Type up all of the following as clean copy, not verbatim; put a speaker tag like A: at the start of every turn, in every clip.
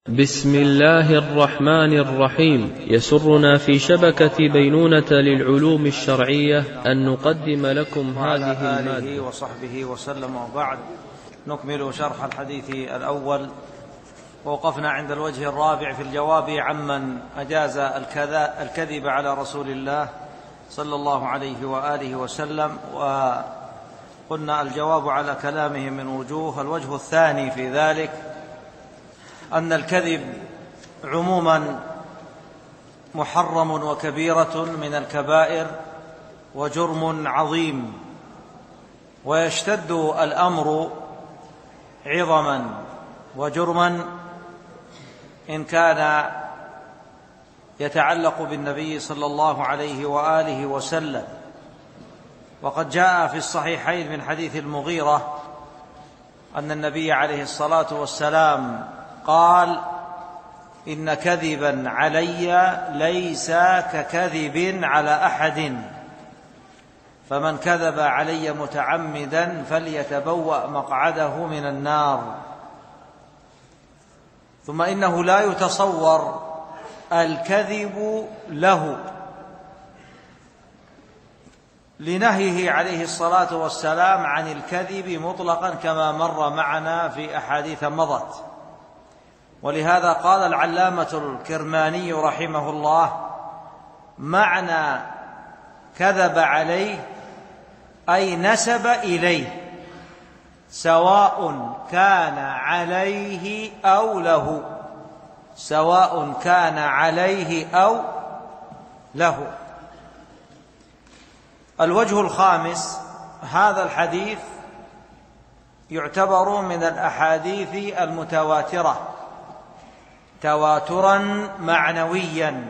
A: بسم الله الرحمن الرحيم. يسرنا في شبكة بينونة للعلوم الشرعية أن نقدم لكم هذه المادة
B: وصحبه وسلم. وبعد، نكمل شرح الحديث الأول، ووقفنا عند الوجه الرابع في الجواب عمن أجاز الكذب على رسول الله صلى الله عليه وآله وسلم. وقلنا الجواب على كلامهم من وجوه. الوجه الثاني في ذلك أن الكذب عموما محرم وكبيرة من الكبائر وجرم عظيم، ويشتد الأمر عظما وجرما إن كان يتعلق بالنبي صلى الله عليه وآله وسلم. وقد جاء في الصحيحين من حديث المغيرة أن النبي عليه الصلاة والسلام قال: إن كذبا علي ليس ككذب على أحد، فمن كذب علي متعمدا فليتبوأ مقعده من النار. ثم إنه لا يتصور الكذب له لنهيه عليه الصلاة والسلام عن الكذب مطلقا كما مر معنا في أحاديث مضت. ولهذا قال العلامة الكرماني رحمه الله: معنى كذب عليه أي نسب إليه، سواء كان عليه أو له، سواء كان عليه أو له. الوجه الخامس: هذا الحديث يعتبر من الأحاديث المتواترة تواترا معنويا،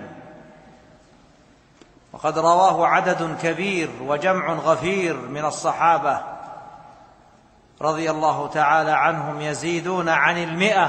B: وقد رواه عدد كبير وجمع غفير من الصحابة رضي الله تعالى عنهم، يزيدون عن 100،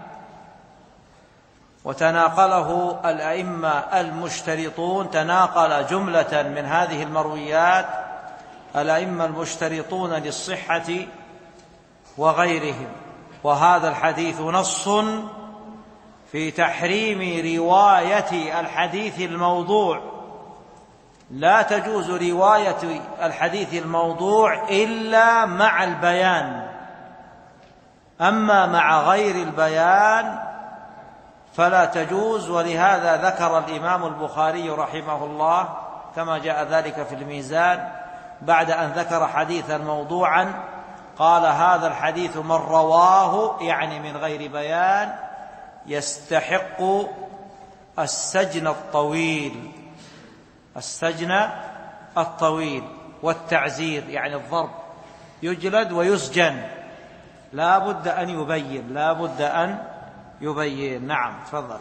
B: وتناقله الأئمة المشترطون، تناقل جملة من هذه المرويات الأئمة المشترطون للصحة وغيرهم. وهذا الحديث نص في تحريم رواية الحديث الموضوع، لا تجوز رواية الحديث الموضوع إلا مع البيان، أما مع غير البيان فلا تجوز. ولهذا ذكر الإمام البخاري رحمه الله كما جاء ذلك في الميزان بعد أن ذكر حديثا موضوعا قال: هذا الحديث من رواه، يعني من غير بيان، يستحق السجن الطويل، السجن الطويل والتعزير، يعني الضرب، يجلد ويسجن، لا بد أن يبين، لا بد أن يبين. نعم، تفضل.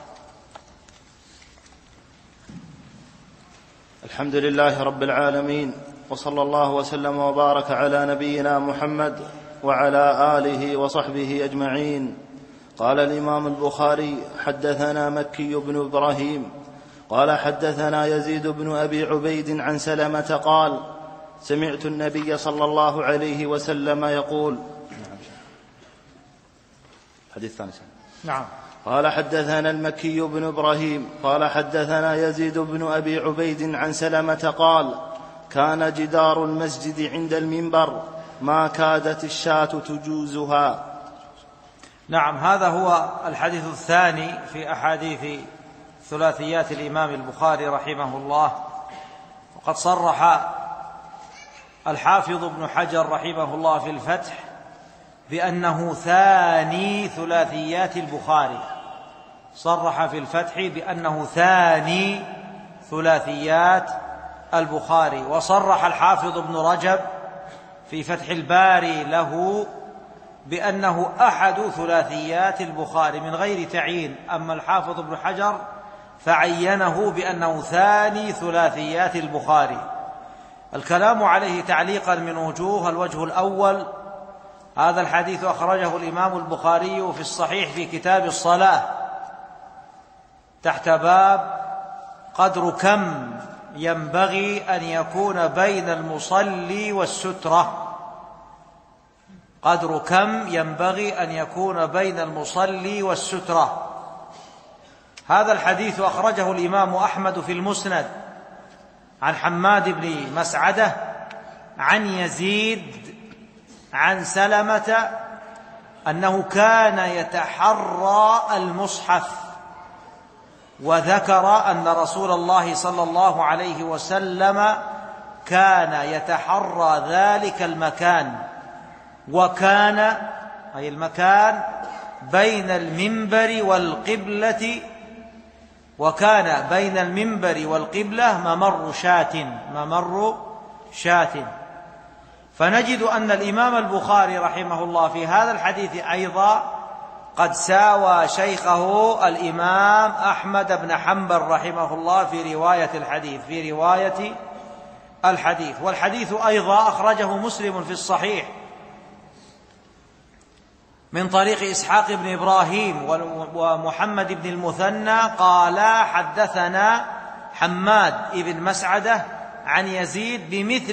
C: الحمد لله رب العالمين، وصلى الله وسلم وبارك على نبينا محمد وعلى آله وصحبه أجمعين. قال الإمام البخاري: حدثنا مكي بن إبراهيم قال حدثنا يزيد بن أبي عبيد عن سلمة قال: سمعت النبي صلى الله عليه وسلم يقول. حديث ثاني. نعم. قال: حدثنا المكي بن إبراهيم قال حدثنا يزيد بن أبي عبيد عن سلمة قال: كان جدار المسجد عند المنبر ما كادت الشاة تجوزها.
B: نعم، هذا هو الحديث الثاني في أحاديث ثلاثيات الإمام البخاري رحمه الله. وقد صرح الحافظ ابن حجر رحمه الله في الفتح بأنه ثاني ثلاثيات البخاري، صرح في الفتح بأنه ثاني ثلاثيات البخاري. وصرح الحافظ ابن رجب في فتح الباري له بأنه أحد ثلاثيات البخاري من غير تعيين. أما الحافظ ابن حجر فعينه بأنه ثاني ثلاثيات البخاري. الكلام عليه تعليقا من وجوه: الوجه الأول: هذا الحديث أخرجه الإمام البخاري في الصحيح في كتاب الصلاة تحت باب قدر كم ينبغي أن يكون بين المصلي والسترة، قدر كم ينبغي أن يكون بين المصلي والسترة. هذا الحديث أخرجه الإمام أحمد في المسند عن حماد بن مسعدة عن يزيد عن سلمة أنه كان يتحرى المصحف، وذكر أن رسول الله صلى الله عليه وسلم كان يتحرى ذلك المكان، وكان أي المكان بين المنبر والقبلة، وكان بين المنبر والقبلة ممر شاة. فنجد أن الإمام البخاري رحمه الله في هذا الحديث أيضا قد ساوى شيخه الإمام أحمد بن حنبل رحمه الله في رواية الحديث. والحديث أيضا أخرجه مسلم في الصحيح من طريق إسحاق بن إبراهيم ومحمد بن المثنى قال حدثنا حماد بن مسعدة عن يزيد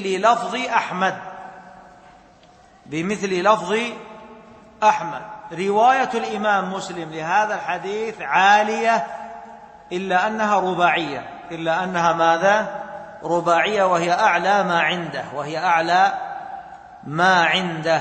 B: بمثل لفظ أحمد. رواية الإمام مسلم لهذا الحديث عالية إلا أنها رباعية، وهي أعلى ما عنده.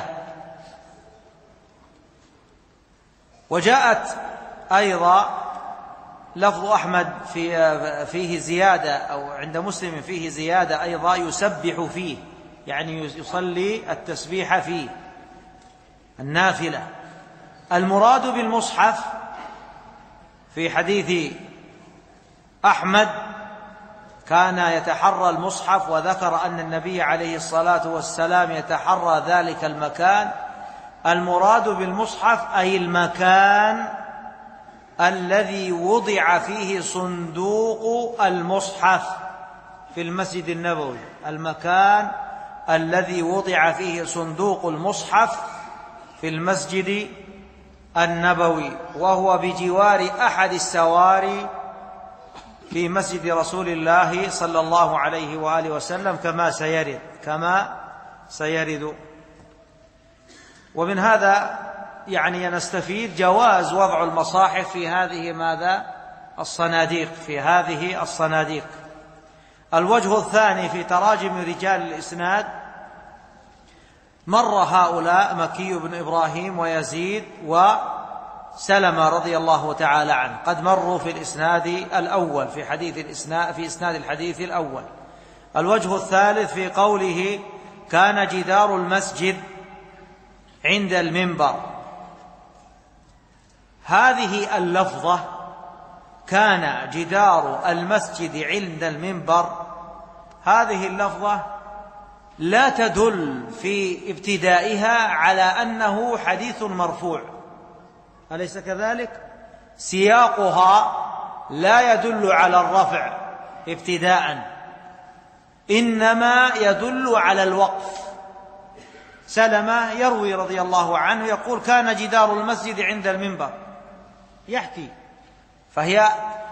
B: وجاءت أيضا لفظ أحمد فيه زيادة، أو عند مسلم فيه زيادة أيضا يسبح فيه، يعني يصلي التسبيح فيه النافلة. المراد بالمصحف في حديث أحمد كان يتحرى المصحف، وذكر أن النبي عليه الصلاة والسلام يتحرى ذلك المكان. المراد بالمصحف أي المكان الذي وضع فيه صندوق المصحف في المسجد النبوي، المكان الذي وضع فيه صندوق المصحف في المسجد النبوي، وهو بجوار أحد السواري في مسجد رسول الله صلى الله عليه وآله وسلم كما سيرد. ومن هذا يعني نستفيد جواز وضع المصاحف في هذه الصناديق. الوجه الثاني في تراجم رجال الإسناد، مر هؤلاء مكي بن إبراهيم ويزيد وسلمة رضي الله تعالى عنه، قد مروا في الإسناد الأول في إسناد الحديث الأول. الوجه الثالث في قوله كان جدار المسجد عند المنبر، هذه اللفظة كان جدار المسجد عند المنبر، هذه اللفظة لا تدل في ابتدائها على أنه حديث مرفوع، أليس كذلك؟ سياقها لا يدل على الرفع ابتداء، إنما يدل على الوقف. سلمة يروي رضي الله عنه يقول كان جدار المسجد عند المنبر، يحكي، فهي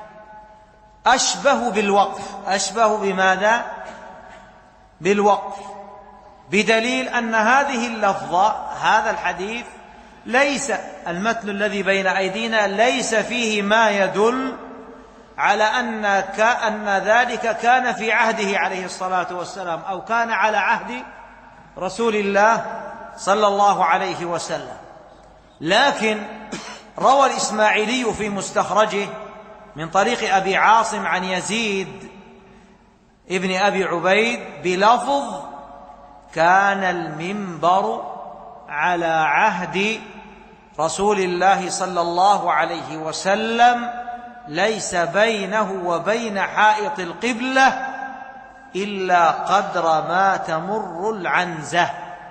B: أشبه بالوقف. أشبه بماذا؟ بالوقف، بدليل أن هذه اللفظة، هذا الحديث، ليس المتن الذي بين أيدينا ليس فيه ما يدل على أن ذلك كان في عهده عليه الصلاة والسلام، أو كان على عهد رسول الله صلى الله عليه وسلم. لكن روى الإسماعيلي في مستخرجه من طريق أبي عاصم عن يزيد ابن أبي عبيد بلفظ كان المنبر على عهد رسول الله صلى الله عليه وسلم ليس بينه وبين حائط القبلة إلا قدر ما تمر العنزة.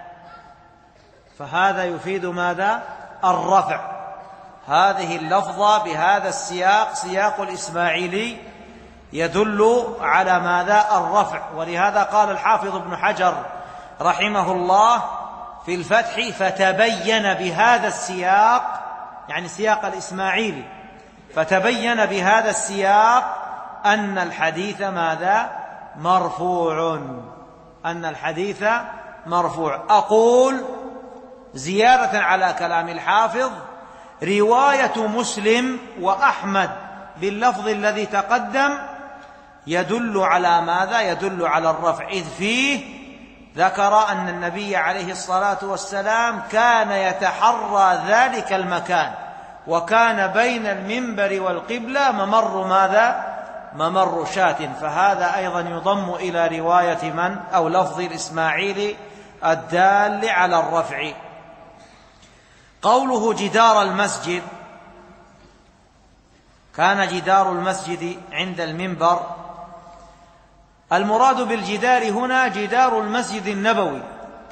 B: فهذا يفيد ماذا؟ الرفع. هذه اللفظة بهذا السياق، سياق الإسماعيلي، يدل على ماذا؟ الرفع. ولهذا قال الحافظ ابن حجر رحمه الله في الفتح فتبين بهذا السياق، يعني سياق الإسماعيلي، فتبين بهذا السياق أن الحديث ماذا؟ مرفوع، أن الحديث مرفوع. أقول زيادة على كلام الحافظ، رواية مسلم وأحمد باللفظ الذي تقدم يدل على ماذا؟ يدل على الرفع، إذ فيه ذكر أن النبي عليه الصلاة والسلام كان يتحرى ذلك المكان، وكان بين المنبر والقبلة ممر ماذا؟ ممر شاة، فهذا أيضا يضم إلى رواية من؟ أو لفظ الإسماعيلي الدال على الرفع. قوله جدار المسجد، كان جدار المسجد عند المنبر، المراد بالجدار هنا جدار المسجد النبوي،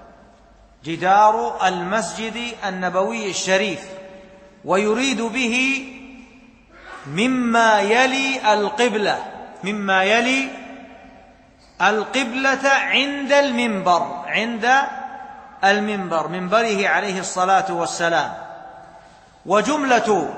B: جدار المسجد النبوي الشريف، ويريد به مما يلي القبلة، مما يلي القبلة عند المنبر، عند المنبر، منبره عليه الصلاة والسلام. وجملة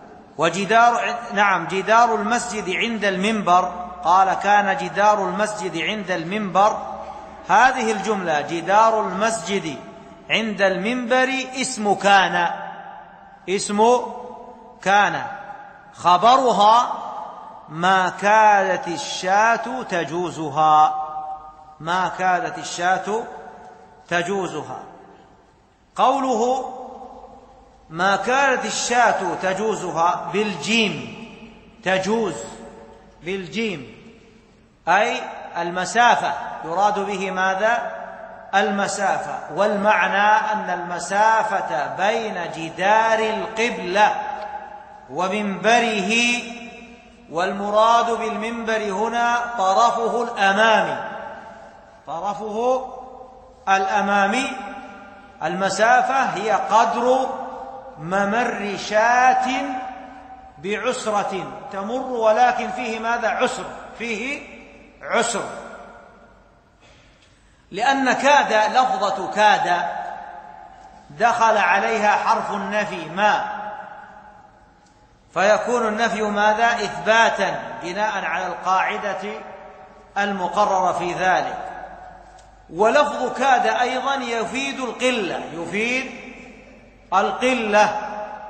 B: جدار المسجد عند المنبر، قال كان جدار المسجد عند المنبر، هذه الجملة جدار المسجد عند المنبر اسم كان، اسم كان، خبرها ما كادت الشاة تجوزها، ما كادت الشاة تجوزها. قوله ما كانت الشاة تجوزها بالجيم، تجوز بالجيم أي المسافة، يراد به ماذا؟ المسافة، والمعنى أن المسافة بين جدار القبلة ومنبره، والمراد بالمنبر هنا طرفه الأمامي، طرفه الأمامي، المسافة هي قدر ممر شاة بعسرة تمر، ولكن فيه ماذا؟ عسر، فيه عسر، لأن كاد، لفظة كاد دخل عليها حرف النفي ما، فيكون النفي ماذا؟ إثباتا بناء على القاعدة المقررة في ذلك. ولفظ كاد أيضا يفيد القلة، يفيد القلة،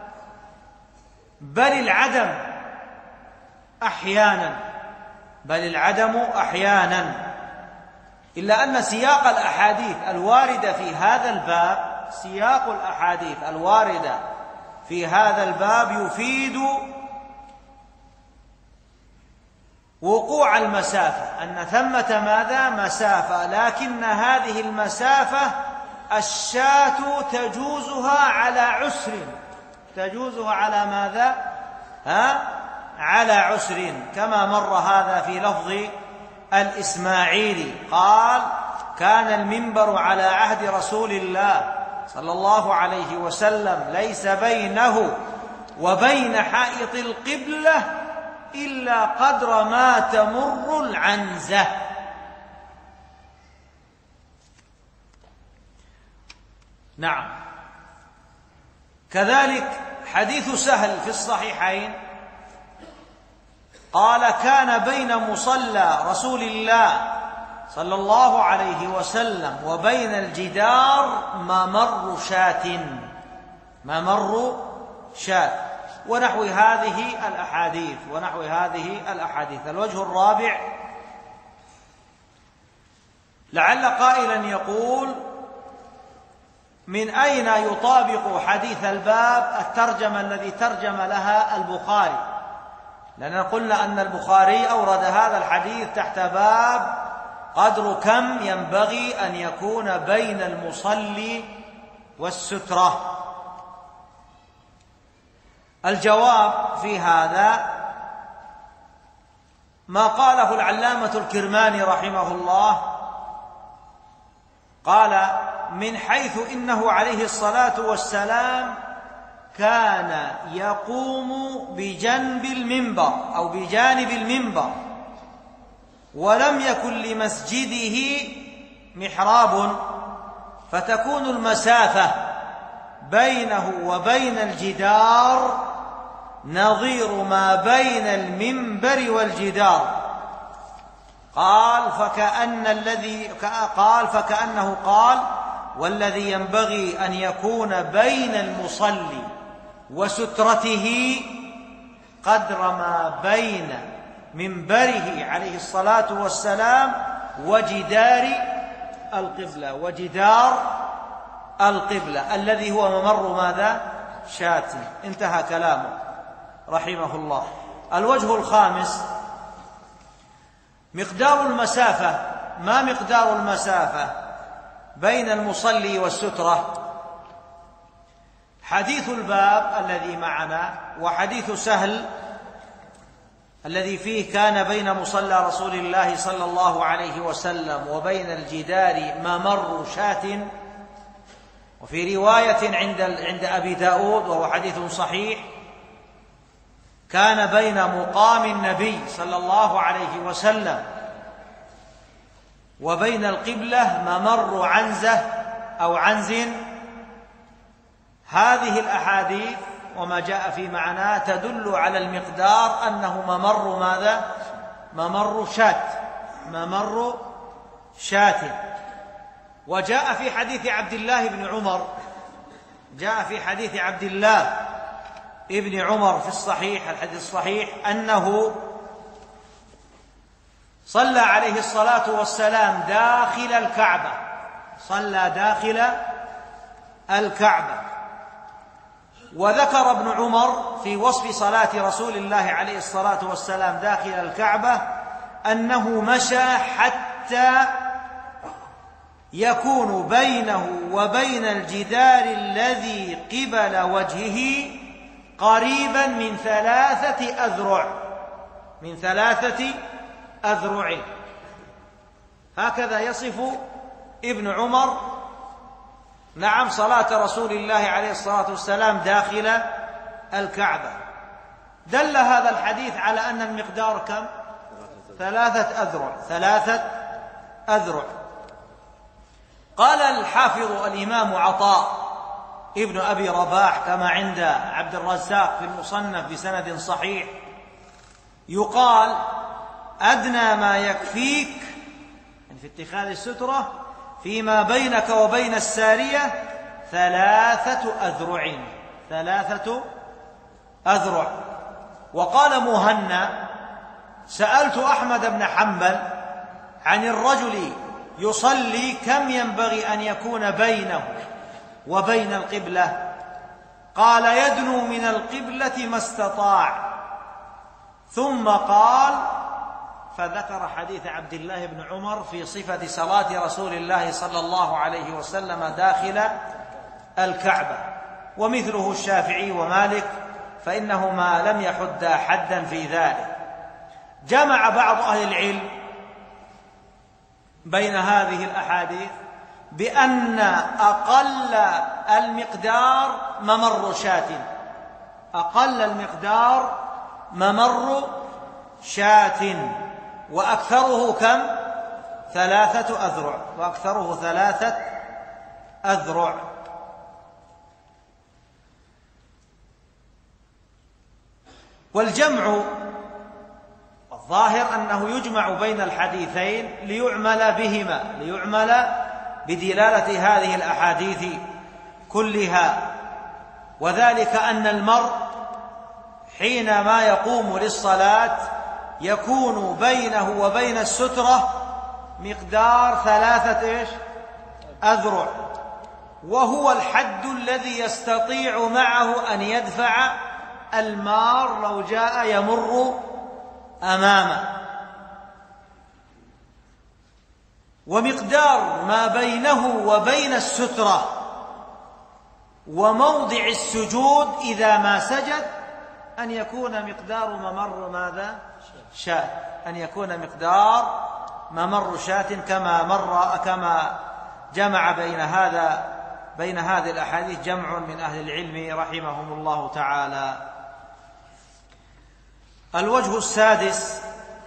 B: بل العدم أحيانا، بل العدم أحيانا، إلا أن سياق الأحاديث الواردة في هذا الباب، سياق الأحاديث الواردة في هذا الباب يفيد وقوع المسافة، أن ثمة ماذا؟ مسافة، لكن هذه المسافة الشاة تجوزها على عسر، تجوزها على ماذا؟ على عسر، كما مر هذا في لفظ الإسماعيلي، قال كان المنبر على عهد رسول الله صلى الله عليه وسلم ليس بينه وبين حائط القبلة إلا قدر ما تمر العنزة. نعم. كذلك حديث سهل في الصحيحين قال كان بين مصلى رسول الله صلى الله عليه وسلم وبين الجدار ممر شاة، ممر شاة، ونحو هذه الأحاديث، ونحو هذه الأحاديث. الوجه الرابع، لعل قائلا يقول من أين يطابق حديث الباب الترجمة الذي ترجم لها البخاري؟ لأننا قلنا أن البخاري أورد هذا الحديث تحت باب قدر كم ينبغي أن يكون بين المصلي والسترة. الجواب في هذا ما قاله العلامة الكرماني رحمه الله، قال من حيث إنه عليه الصلاة والسلام كان يقوم بجنب المنبر أو بجانب المنبر، ولم يكن لمسجده محراب، فتكون المسافة بينه وبين الجدار نظير ما بين المنبر والجدار. فكأنه قال والذي ينبغي أن يكون بين المصلي وسترته قدر ما بين منبره عليه الصلاة والسلام وجدار القبلة الذي هو ممر ماذا؟ شاة. انتهى كلامه رحمه الله. الوجه الخامس مقدار المسافة. ما مقدار المسافة بين المصلي والسترة؟ حديث الباب الذي معنا وحديث سهل الذي فيه كان بين مصلى رسول الله صلى الله عليه وسلم وبين الجدار ممر شاة، وفي رواية عند أبي داود وهو حديث صحيح كان بين مقام النبي صلى الله عليه وسلم وبين القبلة ممر عنزة أو عنز. هذه الأحاديث وما جاء في معناه تدل على المقدار أنه ممر ماذا؟ ممر شاة. وجاء في حديث عبد الله بن عمر، جاء في حديث عبد الله ابن عمر في الصحيح، الحديث الصحيح، أنه صلى عليه الصلاة والسلام داخل الكعبة، صلى داخل الكعبة. وذكر ابن عمر في وصف صلاة رسول الله عليه الصلاة والسلام داخل الكعبة أنه مشى حتى يكون بينه وبين الجدار الذي قبل وجهه قريبا من 3 أذرع، من 3 أذرع. هكذا يصف ابن عمر نعم صلاة رسول الله عليه الصلاة والسلام داخل الكعبة. دل هذا الحديث على أن المقدار كم؟ 3 أذرع، 3 أذرع. قال الحافظ الإمام عطاء ابن أبي رباح كما عند عبد الرزاق في المصنف بسند صحيح، يقال أدنى ما يكفيك يعني في اتخاذ السترة فيما بينك وبين السارية 3 أذرع، 3 أذرع. وقال مهنا سألت أحمد بن حنبل عن الرجل يصلي كم ينبغي أن يكون بينه وبين القبلة؟ قال يدنو من القبلة ما استطاع. ثم قال فذكر حديث عبد الله بن عمر في صفة صلاة رسول الله صلى الله عليه وسلم داخل الكعبة، ومثله الشافعي ومالك فإنهما لم يحدا حدا في ذلك. جمع بعض أهل العلم بين هذه الأحاديث بأن أقل المقدار ممر شاة، أقل المقدار ممر شاة، وأكثره كم؟ 3 أذرع، وأكثره 3 أذرع. والجمع الظاهر أنه يجمع بين الحديثين ليعمل بهما، ليعمل بدلالة هذه الأحاديث كلها، وذلك أن المرء حينما يقوم للصلاة يكون بينه وبين السترة مقدار 3 أذرع، وهو الحد الذي يستطيع معه أن يدفع المار لو جاء يمر أمامه. ومقدار ما بينه وبين السترة وموضع السجود إذا ما سجد أن يكون مقدار ممر ماذا؟ شاة، أن يكون مقدار ممر شاة كما جمع بين هذه الأحاديث جمع من أهل العلم رحمهم الله تعالى. الوجه السادس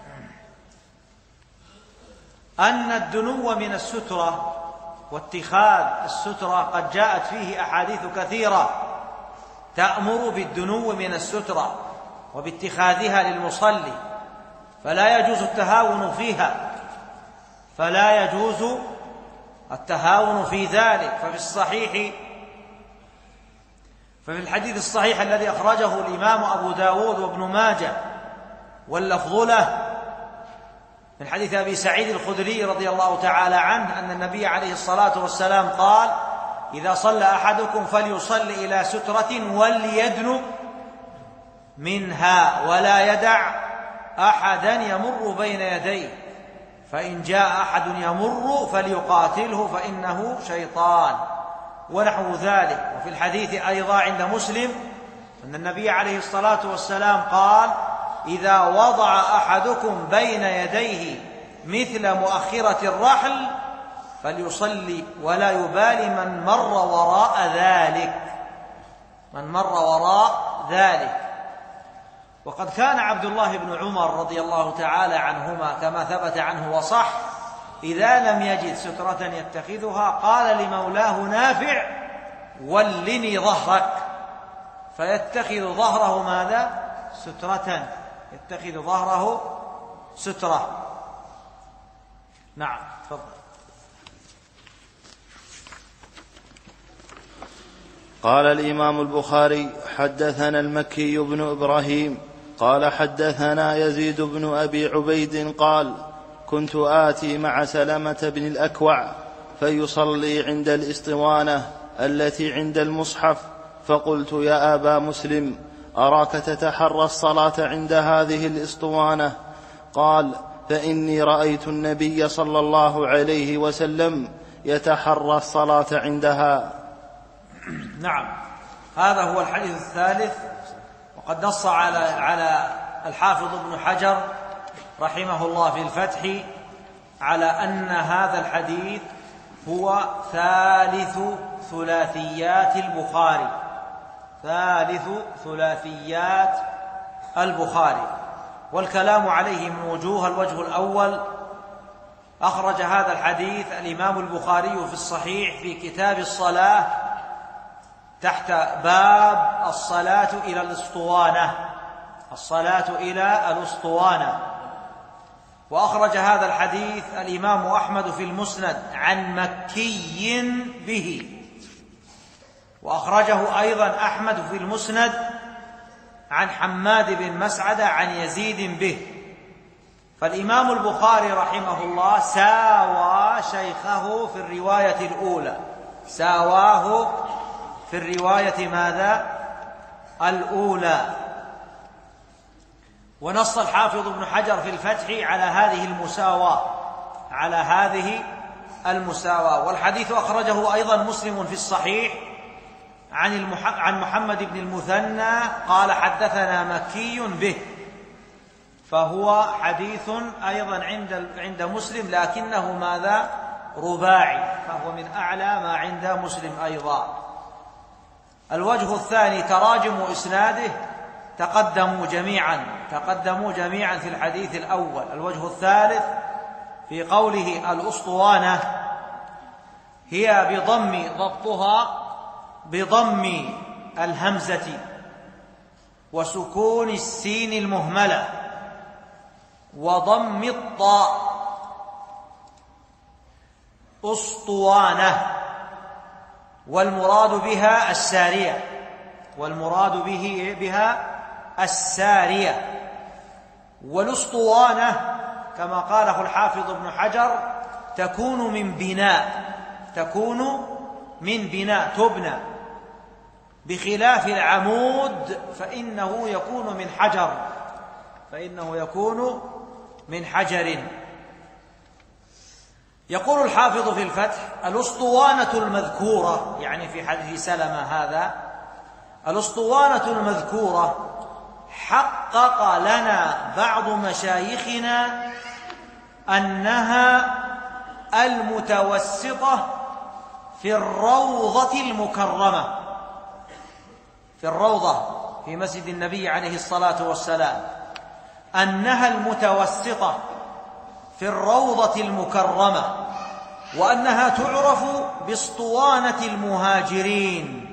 B: أن الدنو من السترة واتخاذ السترة قد جاءت فيه أحاديث كثيرة تأمر بالدنو من السترة وباتخاذها للمصلي، فلا يجوز التهاون فيها، فلا يجوز التهاون في ذلك. ففي الصحيح ففي الحديث الصحيح الذي أخرجه الإمام أبو داود وابن ماجه واللفظ له من حديث أبي سعيد الخدري رضي الله تعالى عنه أن النبي عليه الصلاة والسلام قال: إذا صلى أحدكم فليصل إلى سترة وليدنو منها ولا يدع أحدا يمر بين يديه، فإن جاء أحد يمر فليقاتله فإنه شيطان، ونحو ذلك. وفي الحديث أيضا عند مسلم أن النبي عليه الصلاة والسلام قال: إذا وضع أحدكم بين يديه مثل مؤخرة الرحل فليصلي ولا يبالي من مر وراء ذلك. وقد كان عبد الله بن عمر رضي الله تعالى عنهما كما ثبت عنه وصح إذا لم يجد سترة يتخذها قال لمولاه نافع: ولني ظهرك، فيتخذ ظهره ماذا؟ سترة، يتخذ ظهره سترة. نعم، تفضل.
C: قال الإمام البخاري: حدثنا المكي بن إبراهيم قال حدثنا يزيد بن أبي عبيد قال: كنت آتي مع سلمة بن الأكوع فيصلي عند الإسطوانة التي عند المصحف، فقلت: يا أبا مسلم، أراك تتحرى الصلاة عند هذه الإسطوانة. قال: فإني رأيت النبي صلى الله عليه وسلم يتحرى الصلاة عندها.
B: نعم، هذا هو الحديث الثالث. وقد نص على الحافظ ابن حجر رحمه الله في الفتح على أن هذا الحديث هو ثالث ثلاثيات البخاري، والكلام عليه من وجوه. الوجه الأول: أخرج هذا الحديث الإمام البخاري في الصحيح في كتاب الصلاة تحت باب الصلاة إلى الأسطوانة. وأخرج هذا الحديث الإمام أحمد في المسند عن مكي به، وأخرجه أيضا أحمد في المسند عن حماد بن مسعدة عن يزيد به. فالإمام البخاري رحمه الله ساوى شيخه في الرواية الأولى، ساواه في الرواية ماذا؟ الأولى. ونص الحافظ ابن حجر في الفتح على هذه المساواة. والحديث أخرجه أيضا مسلم في الصحيح عن محمد بن المثنى قال: حدثنا مكي به، فهو حديث أيضا عند مسلم، لكنه ماذا؟ رباعي، فهو من أعلى ما عند مسلم أيضا. الوجه الثاني: تراجم إسناده تقدموا جميعا في الحديث الأول. الوجه الثالث: في قوله الأسطوانة هي ضبطها بضم الهمزة وسكون السين المهملة وضم الطاء، أسطوانة، والمراد بها السارية. والأسطوانة كما قاله الحافظ ابن حجر تكون من بناء تبنى، بخلاف العمود فإنه يكون من حجر. يقول الحافظ في الفتح: الأسطوانة المذكورة، يعني في حديث سلمة هذا، الأسطوانة المذكورة حقق لنا بعض مشايخنا أنها المتوسطة في الروضة المكرمة، في الروضة في مسجد النبي عليه الصلاة والسلام، أنها المتوسطة في الروضة المكرمة، وأنها تعرف باسطوانة المهاجرين.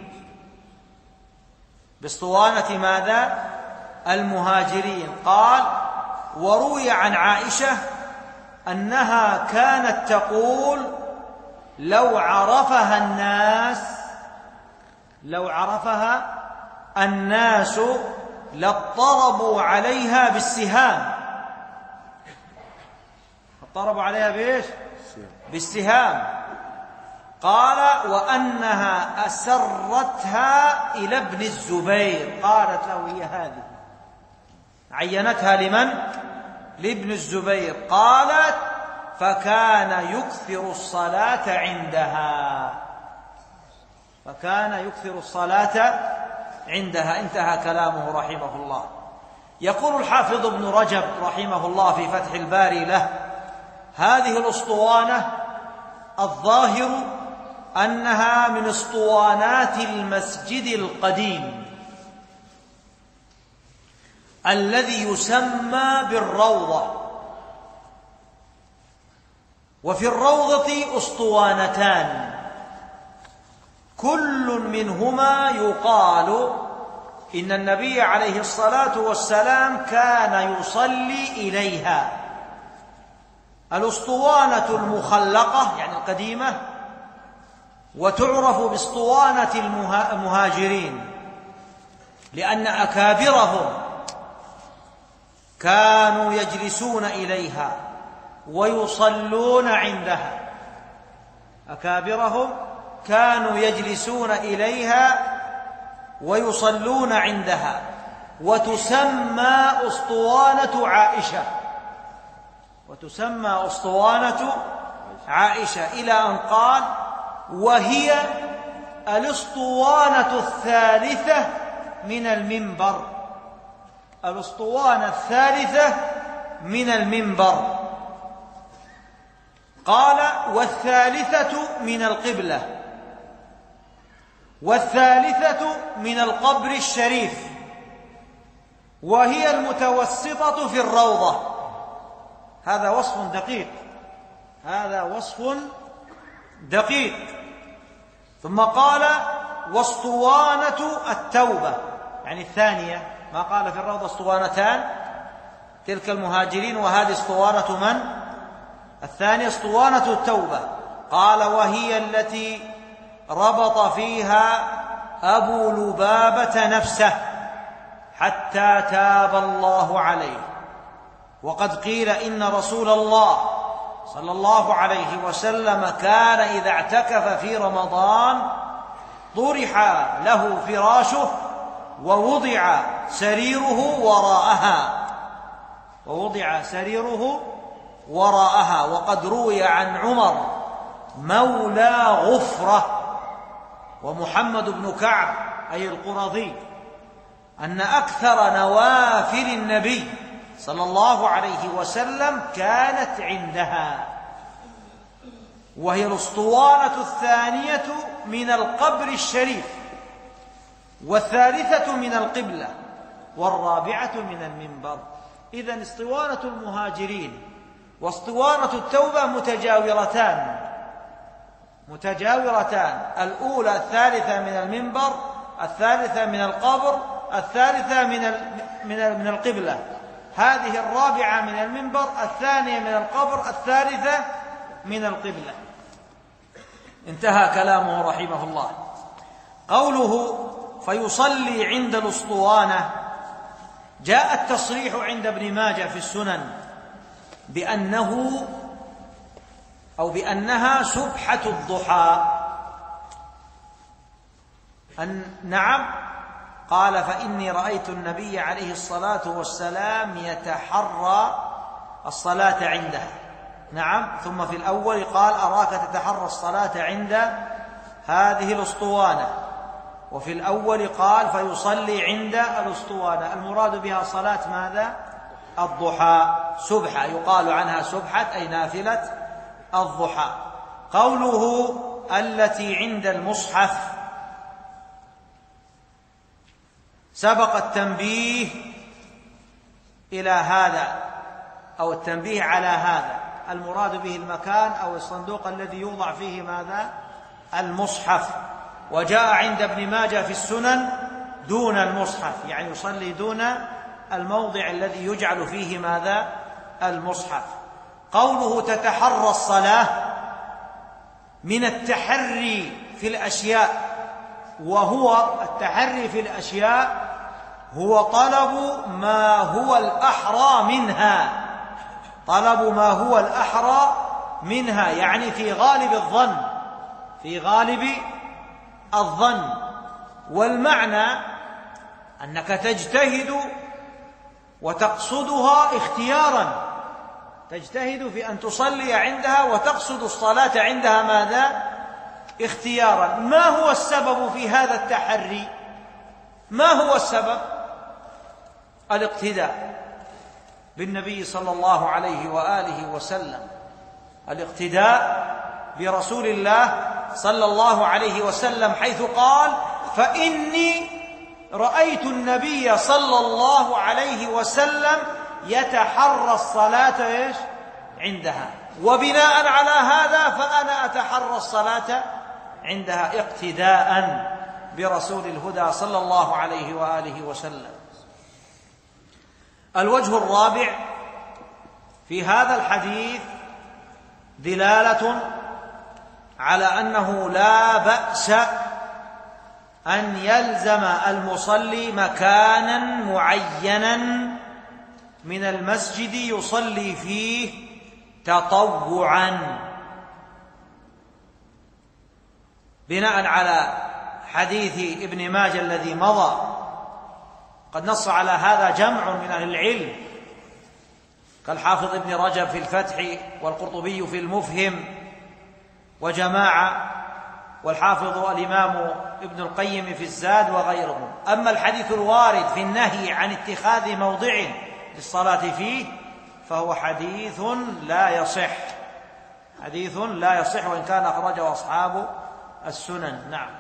B: باسطوانة ماذا؟ المهاجرين. قال: وروي عن عائشة أنها كانت تقول: لو عرفها الناس لاضطربوا عليها بالسهام. اضطربوا عليها بإيش؟ بالسهام. قال وأنها أسرتها إلى ابن الزبير، قالت له هي هذه، عينتها لمن؟ لابن الزبير. قالت فكان يكثر الصلاة عندها، فكان يكثر الصلاة عندها. انتهى كلامه رحمه الله. يقول الحافظ ابن رجب رحمه الله في فتح الباري له: هذه الأسطوانة الظاهر أنها من أسطوانات المسجد القديم الذي يسمى بالروضة. وفي الروضة أسطوانتان، كل منهما يقال إن النبي عليه الصلاة والسلام كان يصلي إليها. الأسطوانة المخلقة يعني القديمة، وتعرف باسطوانة المهاجرين، لأن أكابرهم كانوا يجلسون إليها ويصلون عندها. أكابرهم كانوا يجلسون إليها ويصلون عندها. وتسمى أسطوانة عائشة، وتسمى أسطوانة عائشة، إلى أن قال: وهي الأسطوانة الثالثة من المنبر. الأسطوانة الثالثة من المنبر. قال: والثالثة من القبلة، والثالثة من القبر الشريف، وهي المتوسطة في الروضة. هذا وصف دقيق، هذا وصف دقيق. ثم قال: واسطوانة التوبة، يعني الثانية. ما قال في الروضة اسطوانتان، تلك المهاجرين، وهذه اسطوانة من؟ الثانية اسطوانة التوبة. قال: وهي التي ربط فيها أبو لبابة نفسه حتى تاب الله عليه. وقد قيل إن رسول الله صلى الله عليه وسلم كان إذا اعتكف في رمضان طرح له فراشه ووضع سريره وراءها، ووضع سريره وراءها. وقد روي عن عمر مولى غفرة ومحمد بن كعب أي القرظي أن أكثر نوافل النبي صلى الله عليه وسلم كانت عندها. وهي الأسطوانة الثانية من القبر الشريف، والثالثة من القبلة، والرابعة من المنبر. إذن اسطوانة المهاجرين واسطوانة التوبة متجاورتان. الأولى الثالثة من المنبر، الثالثة من القبر، الثالثة من القبلة. هذه الرابعة من المنبر، الثانية من القبر، الثالثة من القبلة. انتهى كلامه رحمه الله. قوله فيصلي عند الأسطوانة، جاء التصريح عند ابن ماجه في السنن بأنها سبحة الضحى. نعم. قال: فإني رأيت النبي عليه الصلاة والسلام يتحرى الصلاة عندها. نعم. ثم في الأول قال: أراك تتحرى الصلاة عند هذه الأسطوانة. وفي الأول قال: فيصلي عند الأسطوانة. المراد بها صلاة ماذا؟ الضحى، سبحة، يقال عنها سبحة أي نافلة الضحى. قوله التي عند المصحف، سبق التنبيه إلى هذا أو التنبيه على هذا. المراد به المكان أو الصندوق الذي يوضع فيه ماذا؟ المصحف. وجاء عند ابن ماجه في السنن دون المصحف، يعني يصلي دون الموضع الذي يجعل فيه ماذا؟ المصحف. قوله تتحرى الصلاة من التحري في الأشياء وهو التحري في الأشياء هو طلب ما هو الأحرى منها، طلب ما هو الأحرى منها، يعني في غالب الظن، في غالب الظن. والمعنى أنك تجتهد وتقصدها اختيارا، تجتهد في أن تصلي عندها وتقصد الصلاة عندها ماذا؟ اختيارا. ما هو السبب في هذا التحري؟ ما هو السبب؟ الاقتداء بالنبي صلى الله عليه وآله وسلم، الاقتداء برسول الله صلى الله عليه وسلم، حيث قال: فإني رأيت النبي صلى الله عليه وسلم يتحرى الصلاة عندها، وبناء على هذا فأنا أتحرى الصلاة عندها اقتداء برسول الهدى صلى الله عليه وآله وسلم. الوجه الرابع في هذا الحديث دلالة على أنه لا بأس أن يلزم المصلي مكانا معينا من المسجد يصلي فيه تطوعا، بناء على حديث ابن ماجه الذي مضى. قد نص على هذا جمع من أهل العلم كالحافظ ابن رجب في الفتح، والقرطبي في المفهم، وجماعة، والحافظ الإمام ابن القيم في الزاد وغيرهم. أما الحديث الوارد في النهي عن اتخاذ موضع للصلاة فيه فهو حديث لا يصح، حديث لا يصح، وإن كان أخرجه أصحاب السنن. نعم.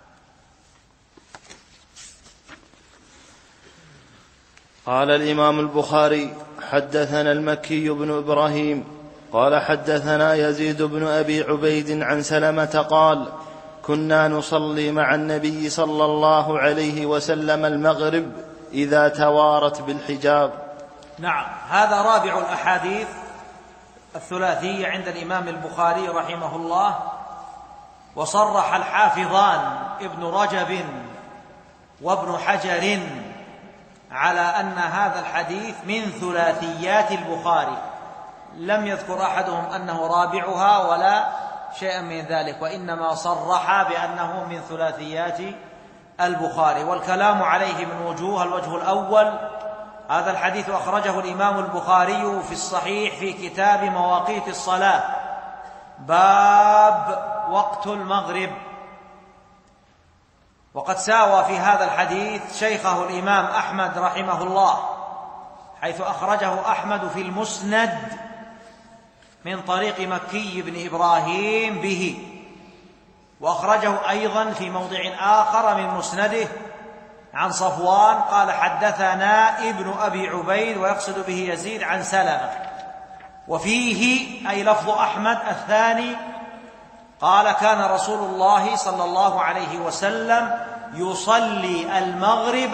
C: قال الإمام البخاري: حدثنا المكي بن إبراهيم قال حدثنا يزيد بن أبي عبيد عن سلمة قال: كنا نصلي مع النبي صلى الله عليه وسلم المغرب إذا توارت بالحجاب.
B: نعم، هذا رابع الأحاديث الثلاثية عند الإمام البخاري رحمه الله. وصرح الحافظان ابن رجب وابن حجر على أن هذا الحديث من ثلاثيات البخاري، لم يذكر أحدهم أنه رابعها ولا شيئا من ذلك، وإنما صرح بأنه من ثلاثيات البخاري. والكلام عليه من وجوه: الوجه الأول، هذا الحديث أخرجه الإمام البخاري في الصحيح في كتاب مواقيت الصلاة، باب وقت المغرب، وقد ساوى في هذا الحديث شيخه الإمام أحمد رحمه الله، حيث أخرجه أحمد في المسند من طريق مكي بن إبراهيم به، وأخرجه أيضا في موضع آخر من مسنده عن صفوان قال: حدثنا ابن أبي عبيد، ويقصد به يزيد، عن سلمة. وفيه أي لفظ أحمد الثاني قال: كان رسول الله صلى الله عليه وسلم يصلي المغرب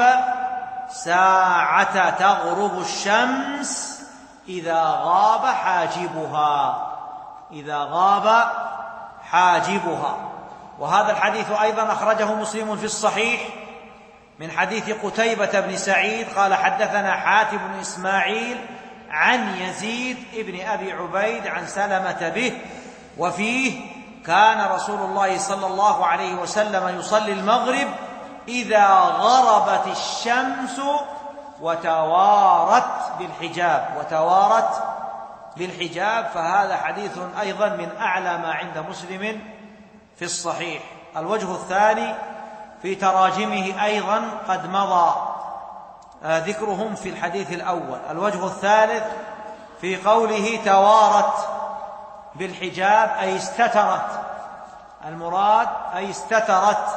B: ساعة تغرب الشمس إذا غاب حاجبها، إذا غاب حاجبها. وهذا الحديث أيضا أخرجه مسلم في الصحيح من حديث قتيبة بن سعيد قال: حدثنا حاتم بن إسماعيل عن يزيد بن أبي عبيد عن سلمة به. وفيه: كان رسول الله صلى الله عليه وسلم يصلي المغرب إذا غربت الشمس وتوارت بالحجاب، وتوارت بالحجاب. فهذا حديث أيضا من أعلى ما عند مسلم في الصحيح. الوجه الثاني في تراجمه أيضا قد مضى ذكرهم في الحديث الأول. الوجه الثالث في قوله توارت بالحجاب أي استترت، المراد أي استترت.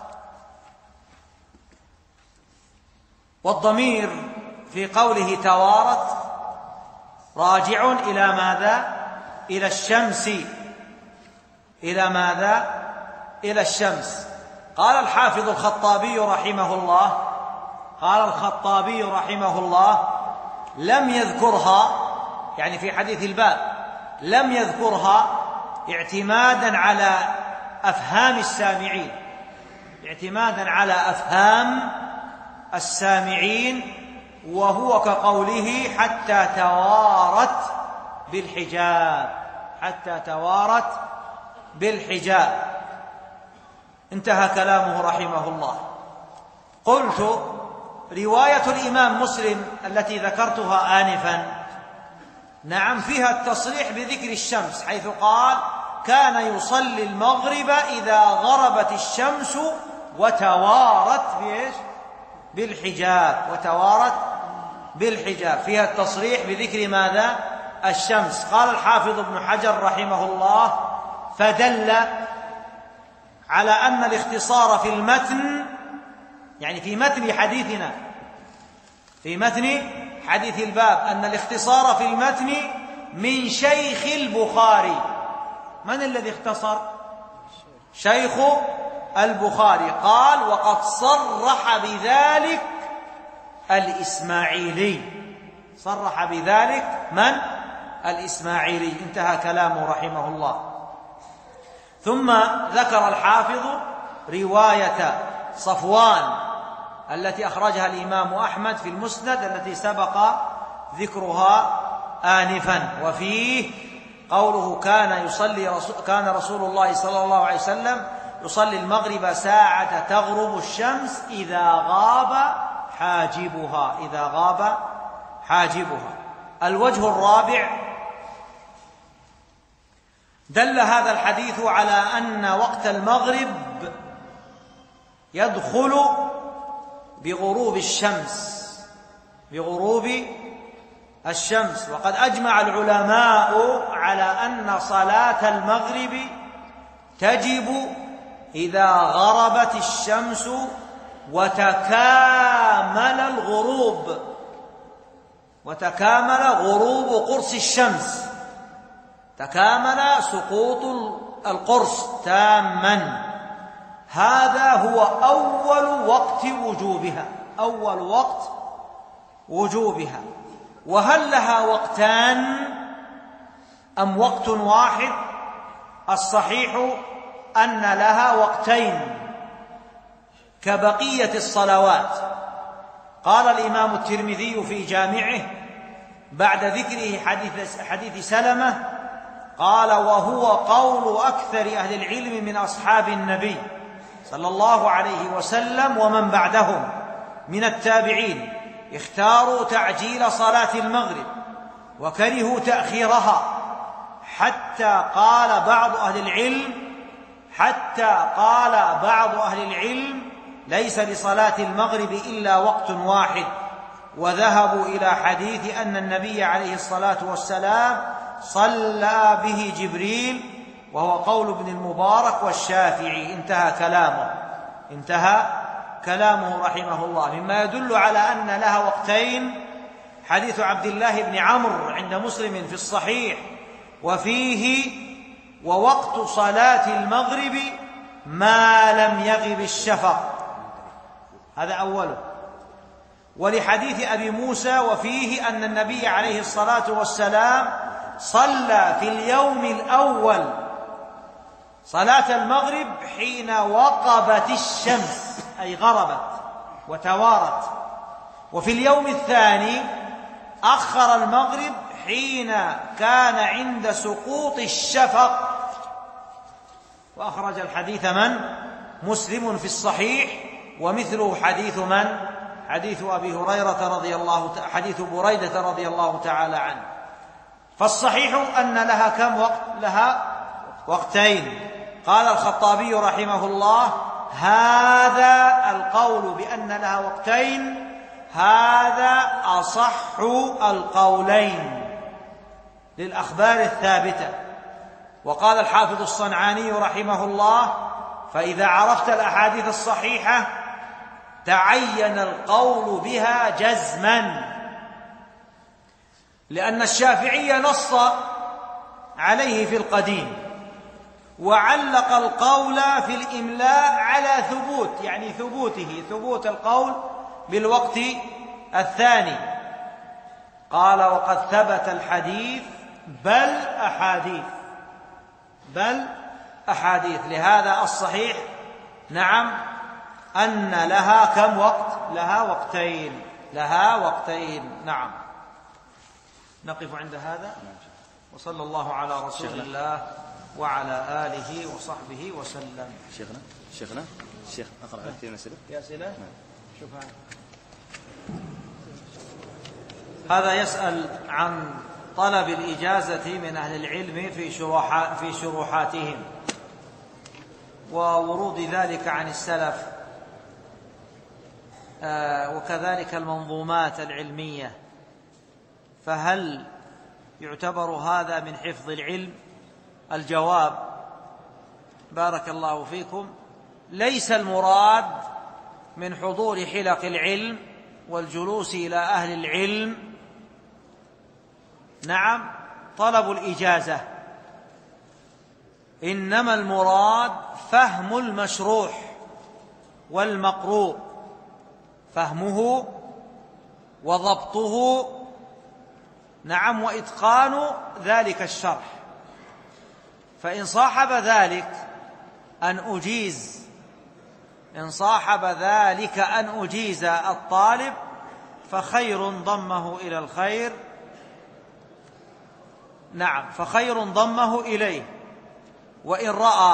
B: والضمير في قوله توارت راجع إلى ماذا؟ إلى الشمس. إلى ماذا؟ إلى الشمس. قال الحافظ الخطابي رحمه الله، قال الخطابي رحمه الله: لم يذكرها، يعني في حديث الباب لم يذكرها اعتمادا على أفهام السامعين، اعتمادا على أفهام السامعين، وهو كقوله حتى توارت بالحجاب، حتى توارت بالحجاب. انتهى كلامه رحمه الله. قلت: رواية الإمام مسلم التي ذكرتها آنفا نعم فيها التصريح بذكر الشمس، حيث قال: كان يصلي المغرب إذا غربت الشمس وتوارت بالحجاب، وتوارت بالحجاب، فيها التصريح بذكر ماذا؟ الشمس. قال الحافظ ابن حجر رحمه الله: فدل على أن الاختصار في المتن، يعني في متن حديثنا، في متن حديث الباب، أن الاختصار في المتن من شيخ البخاري. من الذي اختصر؟ شيخ البخاري. قال: وقد صرح بذلك الإسماعيلي. صرح بذلك من؟ الإسماعيلي. انتهى كلامه رحمه الله. ثم ذكر الحافظ رواية صفوان التي أخرجها الإمام أحمد في المسند، التي سبق ذكرها آنفا، وفيه قوله: كان رسول الله صلى الله عليه وسلم يصلي المغرب ساعة تغرب الشمس إذا غاب حاجبها، إذا غاب حاجبها. الوجه الرابع: دل هذا الحديث على أن وقت المغرب يدخل بغروب الشمس، بغروب الشمس. وقد أجمع العلماء على أن صلاة المغرب تجب إذا غربت الشمس وتكامل الغروب، وتكامل غروب قرص الشمس، تكامل سقوط القرص تاما. هذا هو أول وقت وجوبها، أول وقت وجوبها. وهل لها وقتان أم وقت واحد؟ الصحيح أن لها وقتين كبقية الصلوات. قال الإمام الترمذي في جامعه بعد ذكره حديث سلمة، قال: وهو قول أكثر أهل العلم من أصحاب النبي صلى الله عليه وسلم ومن بعدهم من التابعين، اختاروا تعجيل صلاة المغرب وكرهوا تأخيرها، حتى قال بعض أهل العلم ليس لصلاة المغرب إلا وقت واحد، وذهبوا إلى حديث أن النبي عليه الصلاة والسلام صلى به جبريل، وهو قول ابن المبارك والشافعي. انتهى كلامه رحمه الله. مما يدل على أن لها وقتين حديث عبد الله بن عمرو عند مسلم في الصحيح، وفيه: ووقت صلاة المغرب ما لم يغب الشفق. هذا أوله. ولحديث أبي موسى: وفيه أن النبي عليه الصلاة والسلام صلى في اليوم الأول صلاة المغرب حين وقبت الشمس، أي غربت وتوارت، وفي اليوم الثاني أخر المغرب حين كان عند سقوط الشفق. وأخرج الحديث من؟ مسلم في الصحيح. ومثله حديث من؟ حديث أبي هريرة حديث بريدة رضي الله تعالى عنه. فالصحيح أن لها كم وقت؟ لها وقتين. قال الخطابي رحمه الله: هذا القول بأن لها وقتين هذا أصح القولين للأخبار الثابتة. وقال الحافظ الصنعاني رحمه الله: فإذا عرفت الأحاديث الصحيحة تعين القول بها جزما، لأن الشافعي نص عليه في القديم، وعلق القول في الإملاء على يعني ثبوت القول بالوقت الثاني. قال: وقد ثبت الحديث بل أحاديث. لهذا الصحيح نعم أن لها كم وقت؟ لها وقتين، لها وقتين. نعم. نقف عند هذا، وصلى الله على رسول الله وعلى آله وصحبه وسلم.
C: شيخنا الشيخ أقرأ عليك في أسئلة.
B: في أسئلة؟ شوف هذا يسأل عن طلب الإجازة من أهل العلم في شروحاتهم وورود ذلك عن السلف، وكذلك المنظومات العلمية، فهل يعتبر هذا من حفظ العلم؟ الجواب: بارك الله فيكم، ليس المراد من حضور حلق العلم والجلوس إلى أهل العلم نعم طلب الإجازة، إنما المراد فهم المشروح والمقروء، فهمه وضبطه نعم وإتقان ذلك الشرح. فإن صاحب ذلك أن أجيز الطالب فخير ضمه إلى الخير، نعم فخير ضمه إليه. وإن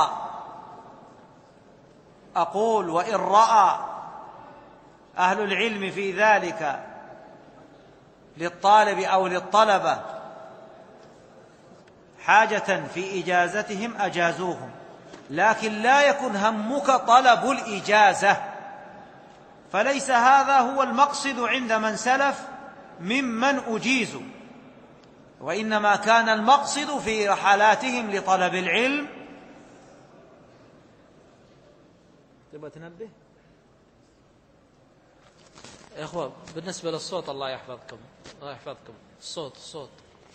B: رأى أهل العلم في ذلك للطالب أو للطلبة حاجة في إجازتهم أجازوهم، لكن لا يكن همك طلب الإجازة، فليس هذا هو المقصد عند من سلف ممن أجيزوا، وإنما كان المقصد في رحلاتهم لطلب العلم. تبغى تنبه
A: يا أخوة بالنسبة للصوت؟ الله يحفظكم، الله يحفظكم، الصوت.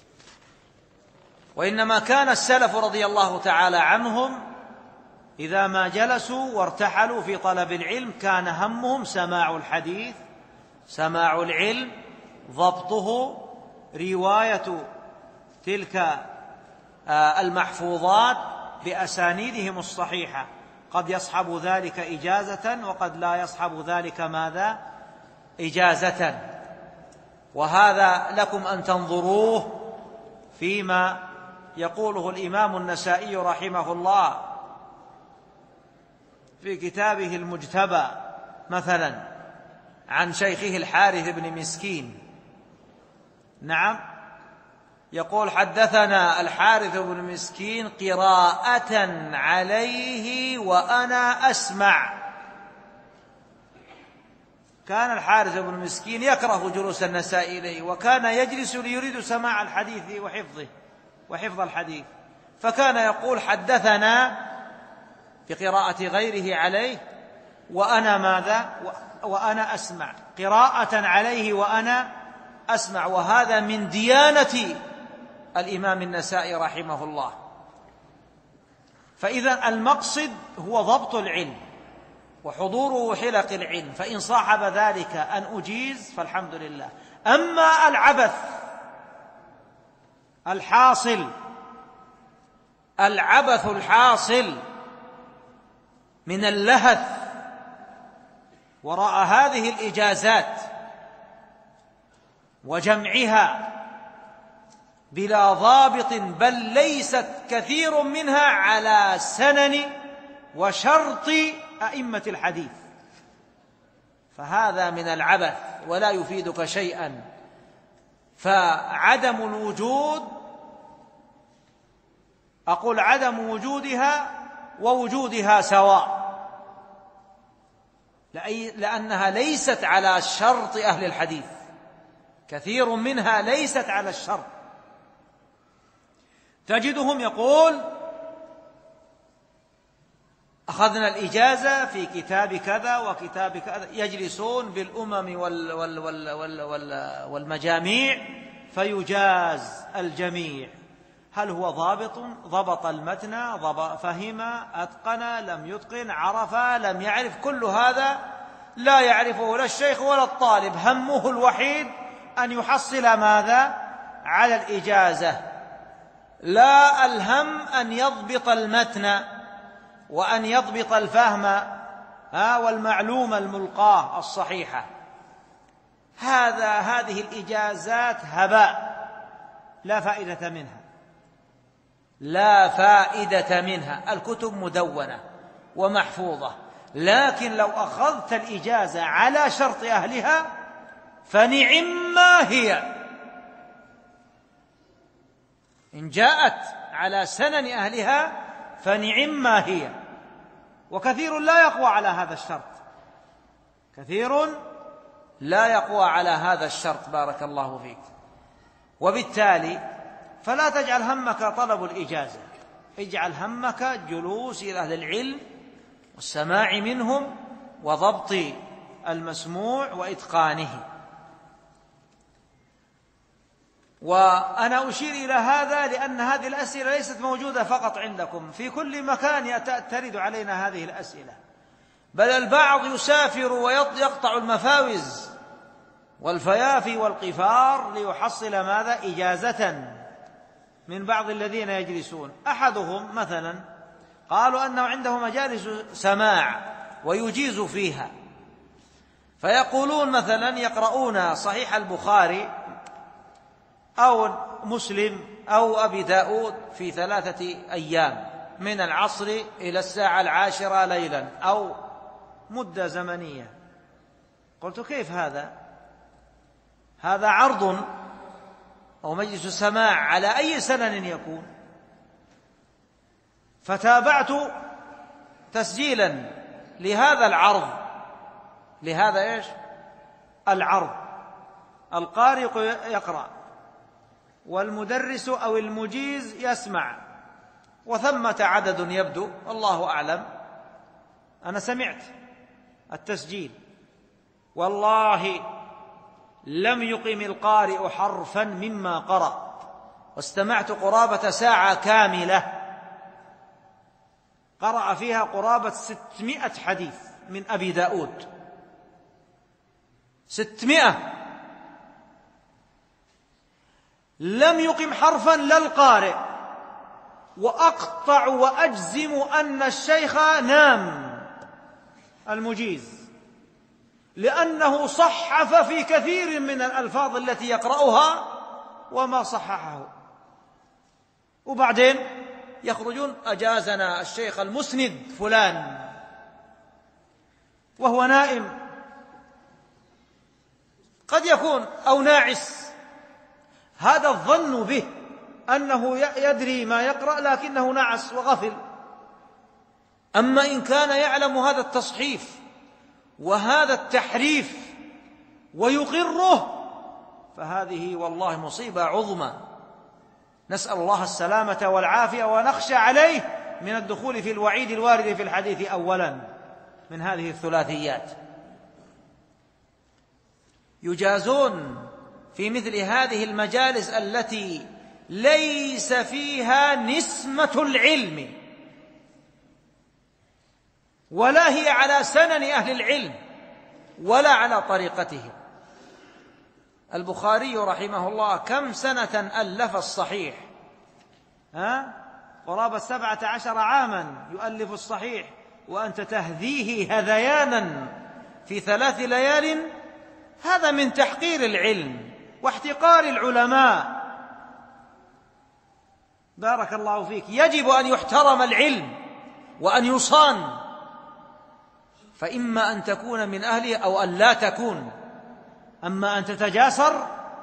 B: وإنما كان السلف رضي الله تعالى عنهم إذا ما جلسوا وارتحلوا في طلب العلم كان همهم سماع الحديث، سماع العلم، ضبطه، رواية تلك المحفوظات بأسانيدهم الصحيحة. قد يصحب ذلك إجازة وقد لا يصحب ذلك ماذا؟ إجازة. وهذا لكم أن تنظروه فيما يقوله الإمام النسائي رحمه الله في كتابه المجتبى مثلا عن شيخه الحارث بن مسكين، نعم يقول: حدثنا الحارث بن مسكين قراءة عليه وأنا أسمع. كان الحارث بن مسكين يكره جلوس النسائي إليه، وكان يجلس ليريد سماع الحديث وحفظ الحديث، فكان يقول: حدثنا بقراءة غيره عليه وأنا ماذا؟ وأنا أسمع، قراءة عليه وأنا أسمع. وهذا من ديانة الإمام النسائي رحمه الله. فإذا المقصد هو ضبط العلم وحضوره حلق العلم، فإن صاحب ذلك أن أجيز فالحمد لله. أما العبث الحاصل من اللهث وراء هذه الإجازات وجمعها بلا ضابط، بل ليست كثير منها على سنن وشرط أئمة الحديث، فهذا من العبث ولا يفيدك شيئا. فعدم الوجود، أقول عدم وجودها ووجودها سواء، لأنها ليست على شرط أهل الحديث، كثير منها ليست على الشرط. تجدهم يقول: أخذنا الإجازة في كتاب كذا وكتاب كذا، يجلسون بالأمم والمجاميع فيجاز الجميع. هل هو ضبط المتن، فهم، أتقن، لم يتقن، عرف، لم يعرف؟ كل هذا لا يعرفه لا الشيخ ولا الطالب، همه الوحيد أن يحصل ماذا؟ على الإجازة. لا الهم أن يضبط المتن وأن يضبط الفهم والمعلومة الملقاة الصحيحة. هذه الإجازات هباء، لا فائدة منها، لا فائدة منها. الكتب مدونة ومحفوظة، لكن لو أخذت الإجازة على شرط أهلها فنعما هي. إن جاءت على سنن أهلها فنعما هي. وكثير لا يقوى على هذا الشرط، كثير لا يقوى على هذا الشرط، بارك الله فيك. وبالتالي فلا تجعل همك طلب الإجازة، اجعل همك جلوس إلى أهل العلم والسماع منهم وضبط المسموع وإتقانه. وأنا أشير إلى هذا لأن هذه الأسئلة ليست موجودة فقط عندكم، في كل مكان ترد علينا هذه الأسئلة، بل البعض يسافر ويقطع المفاوز والفيافي والقفار ليحصل ماذا؟ إجازة من بعض الذين يجلسون. أحدهم مثلا قالوا أنه عنده مجالس سماع ويجيز فيها، فيقولون مثلا يقرؤون صحيح البخاري أو مسلم أو أبي داود في 3 أيام من العصر إلى الساعة 10 ليلا أو مدة زمنية. قلت كيف هذا؟ هذا عرض أو مجلس سماع على أي سنن يكون؟ فتابعت تسجيلا لهذا العرض، لهذا إيش؟ العرض. القارئ يقرأ والمدرس أو المجيز يسمع، وثمة عدد يبدو، الله أعلم. أنا سمعت التسجيل، والله لم يقم القارئ حرفا مما قرأ، واستمعت قرابة ساعة كاملة قرأ فيها قرابة 600 حديث من أبي داود، 600. لم يقم حرفا لا القارئ، وأقطع وأجزم أن الشيخ نام المجيز، لأنه صحف في كثير من الألفاظ التي يقرأها وما صححه. وبعدين يخرجون أجازنا الشيخ المسند فلان وهو نائم قد يكون أو ناعس. هذا الظن به أنه يدري ما يقرأ لكنه نعس وغفل. أما إن كان يعلم هذا التصحيف وهذا التحريف ويقره فهذه والله مصيبة عظمى، نسأل الله السلامة والعافية، ونخشى عليه من الدخول في الوعيد الوارد في الحديث أولا من هذه الثلاثيات. يجازون في مثل هذه المجالس التي ليس فيها نسمة العلم ولا هي على سنن أهل العلم ولا على طريقتهم. البخاري رحمه الله كم سنة ألف الصحيح؟ قرابة 17 عاما يؤلف الصحيح، وأنت تهذيه هذيانا في 3 ليال. هذا من تحقير العلم واحتقار العلماء. بارك الله فيك. يجب أن يحترم العلم وأن يصان، فإما أن تكون من أهله أو أن لا تكون. أما أن تتجاسر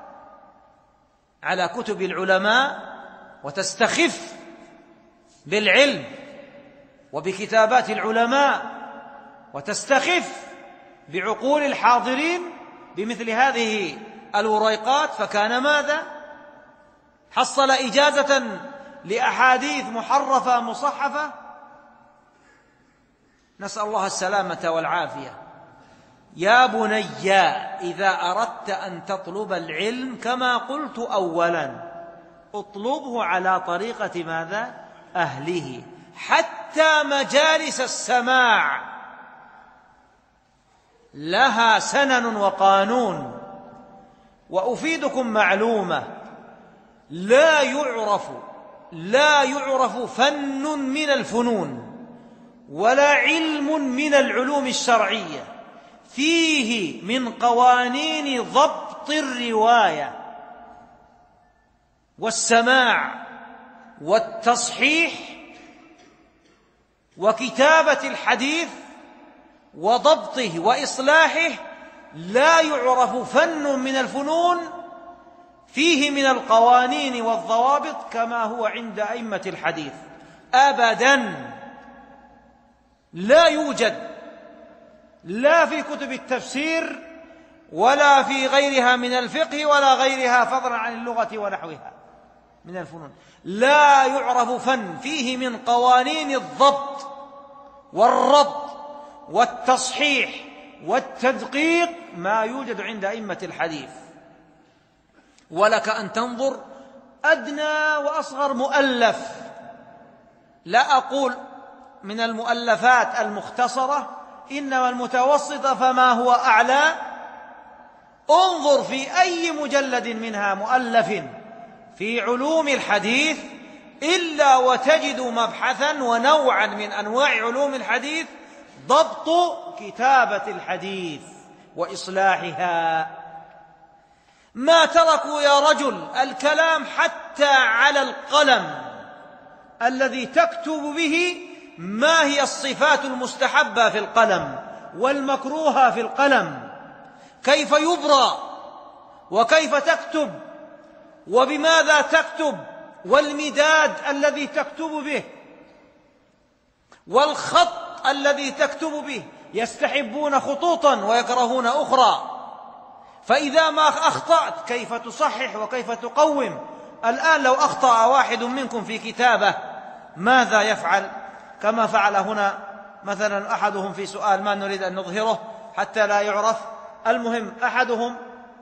B: على كتب العلماء وتستخف بالعلم وبكتابات العلماء وتستخف بعقول الحاضرين بمثل هذه الوريقات، فكان ماذا؟ حصل إجازة لأحاديث محرفة مصحفة. نسأل الله السلامة والعافية. يا بني إذا أردت أن تطلب العلم كما قلت أولا اطلبه على طريقة ماذا؟ أهله. حتى مجالس السماع لها سنن وقانون. وأفيدكم معلومة: لا يعرف فن من الفنون ولا علم من العلوم الشرعية فيه من قوانين ضبط الرواية والسماع والتصحيح وكتابة الحديث وضبطه وإصلاحه لا يعرف فن من الفنون فيه من القوانين والضوابط كما هو عند أئمة الحديث أبداً. لا يوجد لا في كتب التفسير ولا في غيرها من الفقه ولا غيرها فضلا عن اللغة ونحوها من الفنون، لا يعرف فن فيه من قوانين الضبط والربط والتصحيح والتدقيق ما يوجد عند أئمة الحديث. ولك أن تنظر أدنى وأصغر مؤلف، لا أقول من المؤلفات المختصرة إنما المتوسطة فما هو أعلى، انظر في أي مجلد منها مؤلف في علوم الحديث إلا وتجد مبحثا ونوعا من أنواع علوم الحديث ضبط كتابة الحديث وإصلاحها. ما تركوا يا رجل الكلام حتى على القلم الذي تكتب به ما هي الصفات المستحبة في القلم والمكروهة في القلم، كيف يبرى وكيف تكتب وبماذا تكتب، والمداد الذي تكتب به والخط الذي تكتب به. يستحبون خطوطا ويكرهون أخرى، فإذا ما أخطأت كيف تصحح وكيف تقوم. الآن لو أخطأ واحد منكم في كتابة ماذا يفعل؟ كما فعل هنا مثلا أحدهم في سؤال ما نريد أن نظهره حتى لا يعرف، المهم أحدهم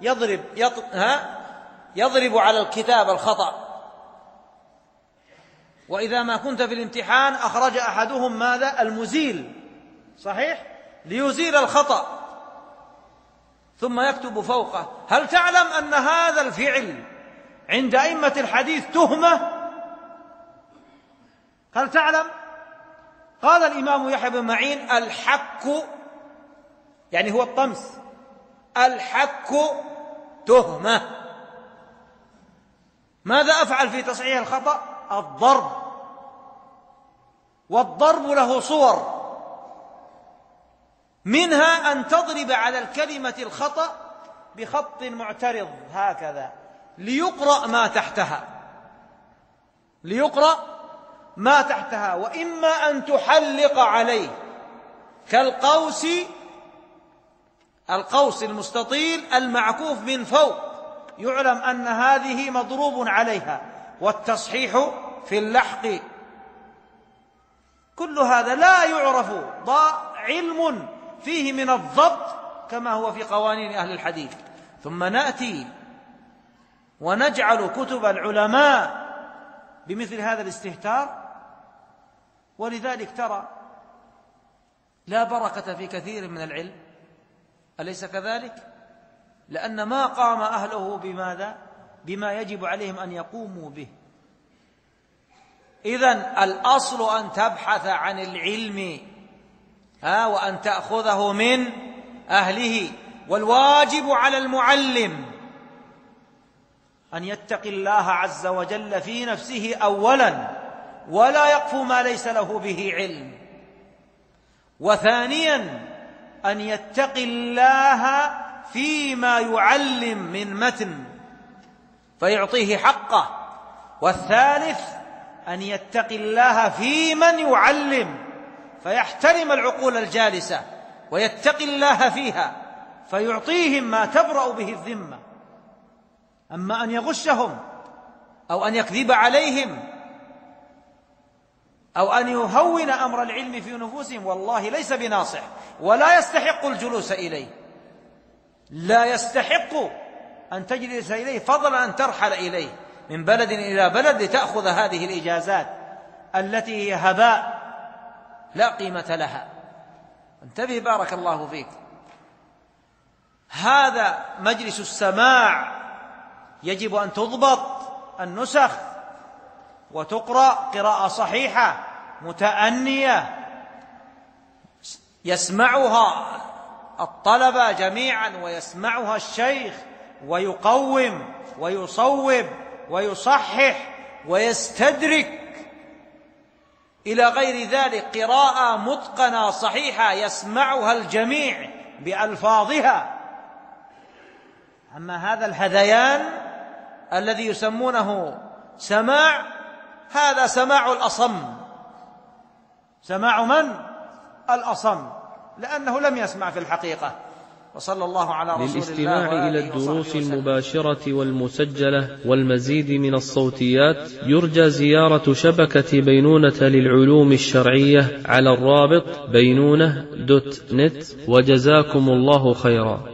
B: يضرب على الكتاب الخطأ، وإذا ما كنت في الامتحان أخرج أحدهم ماذا؟ المزيل، صحيح؟ ليزيل الخطأ ثم يكتب فوقه. هل تعلم أن هذا الفعل عند أئمة الحديث تهمة؟ هل تعلم؟ قال الإمام يحيى بن معين الحك يعني هو الطمس، الحك تهمة. ماذا أفعل في تصحيح الخطأ؟ الضرب، والضرب له صور، منها أن تضرب على الكلمة الخطأ بخط معترض هكذا ليقرأ ما تحتها، ليقرأ ما تحتها، وإما أن تحلق عليه كالقوس، القوس المستطيل المعكوف من فوق، يعلم أن هذه مضروب عليها، والتصحيح في اللحق. كل هذا لا يعرف علم فيه من الضبط كما هو في قوانين أهل الحديث. ثم نأتي ونجعل كتب العلماء بمثل هذا الاستهتار. ولذلك ترى لا بركة في كثير من العلم، أليس كذلك؟ لأن ما قام أهله بماذا؟ بما يجب عليهم أن يقوموا به. إذن الأصل أن تبحث عن العلم وأن تأخذه من أهله، والواجب على المعلم أن يتقي الله عز وجل في نفسه أولا، ولا يقف ما ليس له به علم، وثانيا أن يتقي الله فيما يعلم من متن فيعطيه حقه، والثالث أن يتقي الله في من يعلم فيحترم العقول الجالسة ويتقي الله فيها فيعطيهم ما تبرأ به الذمة. أما أن يغشهم أو أن يكذب عليهم أو أن يهون أمر العلم في نفوسهم والله ليس بناصح، ولا يستحق الجلوس إليه، لا يستحق أن تجلس إليه، فضلا أن ترحل إليه من بلد إلى بلد لتأخذ هذه الإجازات التي هي هباء لا قيمة لها. انتبه بارك الله فيك. هذا مجلس السماع يجب أن تضبط النسخ وتقرأ قراءة صحيحة متأنية، يسمعها الطلبة جميعا ويسمعها الشيخ ويقوم ويصوب ويصحح ويستدرك إلى غير ذلك، قراءة متقنة صحيحة يسمعها الجميع بألفاظها. أما هذا الهذيان الذي يسمونه سماع، هذا سماع الأصم. سماع من؟ الأصم، لأنه لم يسمع في الحقيقة. وصلى الله على رسول الله
A: للاستماع إلى الدروس المباشرة والمسجلة والمزيد من الصوتيات يرجى زيارة شبكة بينونة للعلوم الشرعية على الرابط بينونة.net. وجزاكم الله خيرا.